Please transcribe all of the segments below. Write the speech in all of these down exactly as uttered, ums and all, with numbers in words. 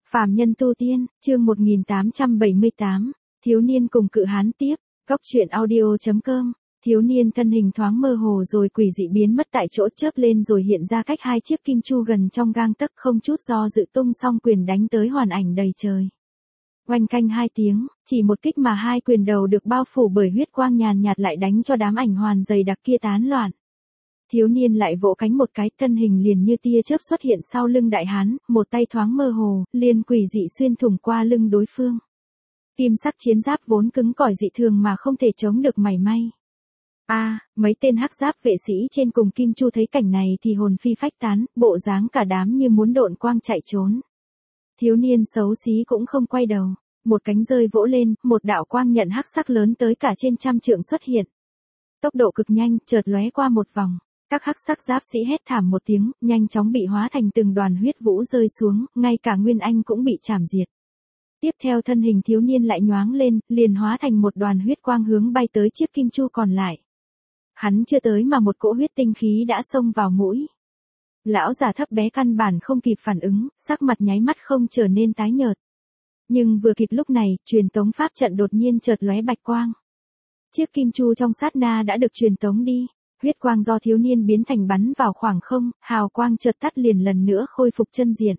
Phàm nhân tu tiên, chương một nghìn tám trăm bảy mươi tám, thiếu niên cùng cự hán tiếp, góc truyện audio.com, thiếu niên thân hình thoáng mơ hồ rồi quỷ dị biến mất tại chỗ, chớp lên rồi hiện ra cách hai chiếc kim chu gần trong gang tấc, không chút do dự tung song quyền đánh tới hoàn ảnh đầy trời. Oanh canh hai tiếng, chỉ một kích mà hai quyền đầu được bao phủ bởi huyết quang nhàn nhạt lại đánh cho đám ảnh hoàn dày đặc kia tán loạn. Thiếu niên lại vỗ cánh một cái, thân hình liền như tia chớp xuất hiện sau lưng đại hán, một tay thoáng mơ hồ, liền quỷ dị xuyên thủng qua lưng đối phương. Kim sắc chiến giáp vốn cứng cỏi dị thường mà không thể chống được mảy may. A, à, mấy tên hắc giáp vệ sĩ trên cùng kim chu thấy cảnh này thì hồn phi phách tán, bộ dáng cả đám như muốn độn quang chạy trốn. Thiếu niên xấu xí cũng không quay đầu, một cánh rơi vỗ lên, một đạo quang nhận hắc sắc lớn tới cả trên trăm trượng xuất hiện. Tốc độ cực nhanh, chợt lóe qua một vòng. Các hắc sắc giáp sĩ hét thảm một tiếng, nhanh chóng bị hóa thành từng đoàn huyết vũ rơi xuống, ngay cả Nguyên Anh cũng bị chảm diệt. Tiếp theo thân hình thiếu niên lại nhoáng lên, liền hóa thành một đoàn huyết quang hướng bay tới chiếc kim chu còn lại. Hắn chưa tới mà một cỗ huyết tinh khí đã xông vào mũi. Lão già thấp bé căn bản không kịp phản ứng, sắc mặt nháy mắt không trở nên tái nhợt. Nhưng vừa kịp lúc này, truyền tống pháp trận đột nhiên chợt lóe bạch quang. Chiếc kim chu trong sát na đã được truyền tống đi. Huyết quang do thiếu niên biến thành bắn vào khoảng không, hào quang chợt tắt liền lần nữa khôi phục chân diện.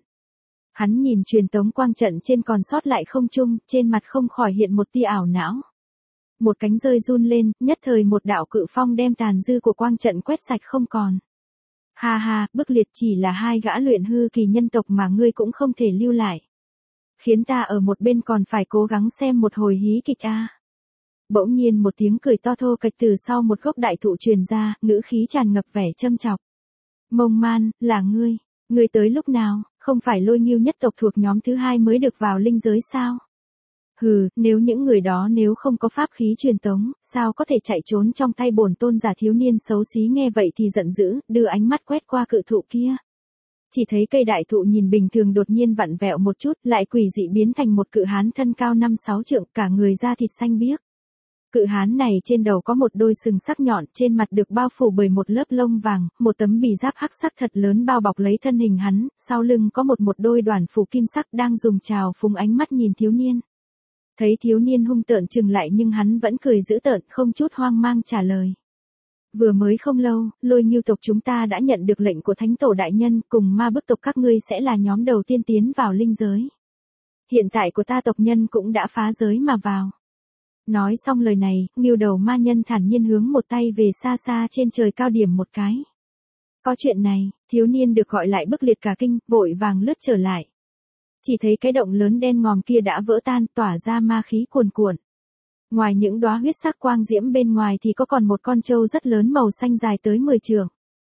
Hắn nhìn truyền tống quang trận trên còn sót lại không trung, trên mặt không khỏi hiện một tia ảo não. Một cánh rơi run lên, nhất thời một đạo cự phong đem tàn dư của quang trận quét sạch không còn. Ha ha, bức liệt chỉ là hai gã luyện hư kỳ nhân tộc mà ngươi cũng không thể lưu lại. Khiến ta ở một bên còn phải cố gắng xem một hồi hí kịch a. À. Bỗng nhiên một tiếng cười to thô kệch từ sau một gốc đại thụ truyền ra, ngữ khí tràn ngập vẻ châm chọc. Mông Man, là ngươi, ngươi tới lúc nào, không phải Lôi Ngưu nhất tộc thuộc nhóm thứ hai mới được vào linh giới sao? Hừ, nếu những người đó nếu không có pháp khí truyền tống, sao có thể chạy trốn trong tay bổn tôn giả? Thiếu niên xấu xí nghe vậy thì giận dữ, đưa ánh mắt quét qua cự thụ kia. Chỉ thấy cây đại thụ nhìn bình thường đột nhiên vặn vẹo một chút, lại quỷ dị biến thành một cự hán thân cao năm sáu trượng, cả người da thịt xanh biếc. Cự hán này trên đầu có một đôi sừng sắc nhọn, trên mặt được bao phủ bởi một lớp lông vàng, một tấm bì giáp hắc sắc thật lớn bao bọc lấy thân hình hắn, sau lưng có một một đôi đoàn phủ kim sắc đang dùng trào phúng ánh mắt nhìn thiếu niên. Thấy thiếu niên hung tợn trừng lại nhưng hắn vẫn cười dữ tợn, không chút hoang mang trả lời. Vừa mới không lâu, Lôi Ngưu tộc chúng ta đã nhận được lệnh của Thánh Tổ Đại Nhân, cùng ma bức tộc các ngươi sẽ là nhóm đầu tiên tiến vào linh giới. Hiện tại của ta tộc nhân cũng đã phá giới mà vào. Nói xong lời này, Ngưu đầu ma nhân thản nhiên hướng một tay về xa xa trên trời cao điểm một cái. Có chuyện này, thiếu niên được gọi lại bức liệt cả kinh, vội vàng lướt trở lại. Chỉ thấy cái động lớn đen ngòm kia đã vỡ tan, tỏa ra ma khí cuồn cuộn. Ngoài những đóa huyết sắc quang diễm bên ngoài thì có còn một con trâu rất lớn màu xanh dài tới mười trượng.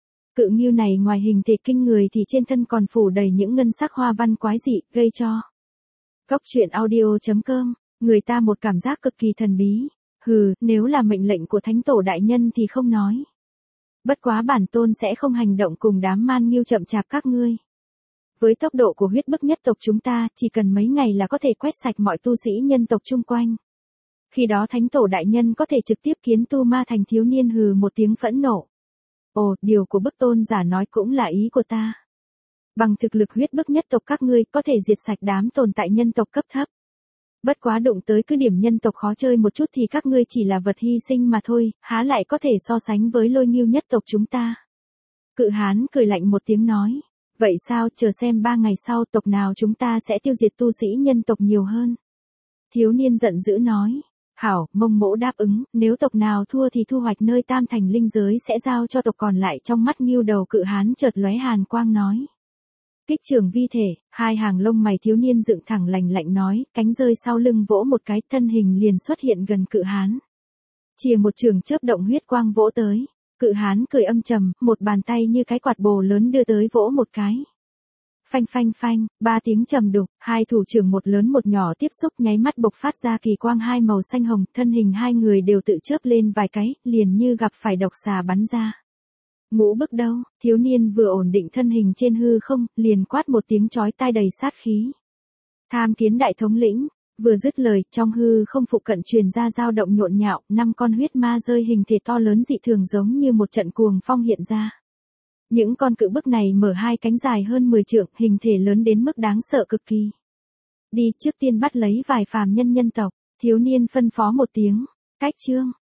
Cự ngưu này ngoài hình thể kinh người thì trên thân còn phủ đầy những ngân sắc hoa văn quái dị, gây cho góc truyện audio.com, người ta một cảm giác cực kỳ thần bí. Hừ, nếu là mệnh lệnh của Thánh Tổ Đại Nhân thì không nói. Bất quá bản tôn sẽ không hành động cùng đám man ngưu chậm chạp các ngươi. Với tốc độ của huyết bức nhất tộc chúng ta, chỉ cần mấy ngày là có thể quét sạch mọi tu sĩ nhân tộc chung quanh. Khi đó Thánh Tổ Đại Nhân có thể trực tiếp kiến tu ma thành. Thiếu niên hừ một tiếng phẫn nộ. Ồ, điều của bức tôn giả nói cũng là ý của ta. Bằng thực lực huyết bức nhất tộc các ngươi có thể diệt sạch đám tồn tại nhân tộc cấp thấp. Bất quá đụng tới cứ điểm nhân tộc khó chơi một chút thì các ngươi chỉ là vật hy sinh mà thôi, há lại có thể so sánh với Lôi Ngưu nhất tộc chúng ta. Cự hán cười lạnh một tiếng nói. Vậy sao, chờ xem ba ngày sau tộc nào chúng ta sẽ tiêu diệt tu sĩ nhân tộc nhiều hơn. Thiếu niên giận dữ nói. Hảo, Mông Mỗ đáp ứng, nếu tộc nào thua thì thu hoạch nơi tam thành linh giới sẽ giao cho tộc còn lại. Trong mắt Ngưu đầu cự hán chợt lóe hàn quang nói. Kích trường vi thể, hai hàng lông mày thiếu niên dựng thẳng lành lạnh nói, cánh rơi sau lưng vỗ một cái, thân hình liền xuất hiện gần cự hán. Chìa một trường chớp động huyết quang vỗ tới. Cự hán cười âm trầm, một bàn tay như cái quạt bồ lớn đưa tới vỗ một cái. Phanh phanh phanh, ba tiếng trầm đục, hai thủ trưởng một lớn một nhỏ tiếp xúc nháy mắt bộc phát ra kỳ quang hai màu xanh hồng, thân hình hai người đều tự chớp lên vài cái, liền như gặp phải độc xà bắn ra. Ngũ bức đâu, thiếu niên vừa ổn định thân hình trên hư không, liền quát một tiếng chói tai đầy sát khí. Tham kiến đại thống lĩnh. Vừa dứt lời, trong hư không phụ cận truyền ra dao động nhộn nhạo, năm con huyết ma rơi hình thể to lớn dị thường giống như một trận cuồng phong hiện ra. Những con cự bức này mở hai cánh dài hơn mười trượng, hình thể lớn đến mức đáng sợ cực kỳ. Đi trước tiên bắt lấy vài phàm nhân nhân tộc, thiếu niên phân phó một tiếng, cách chương.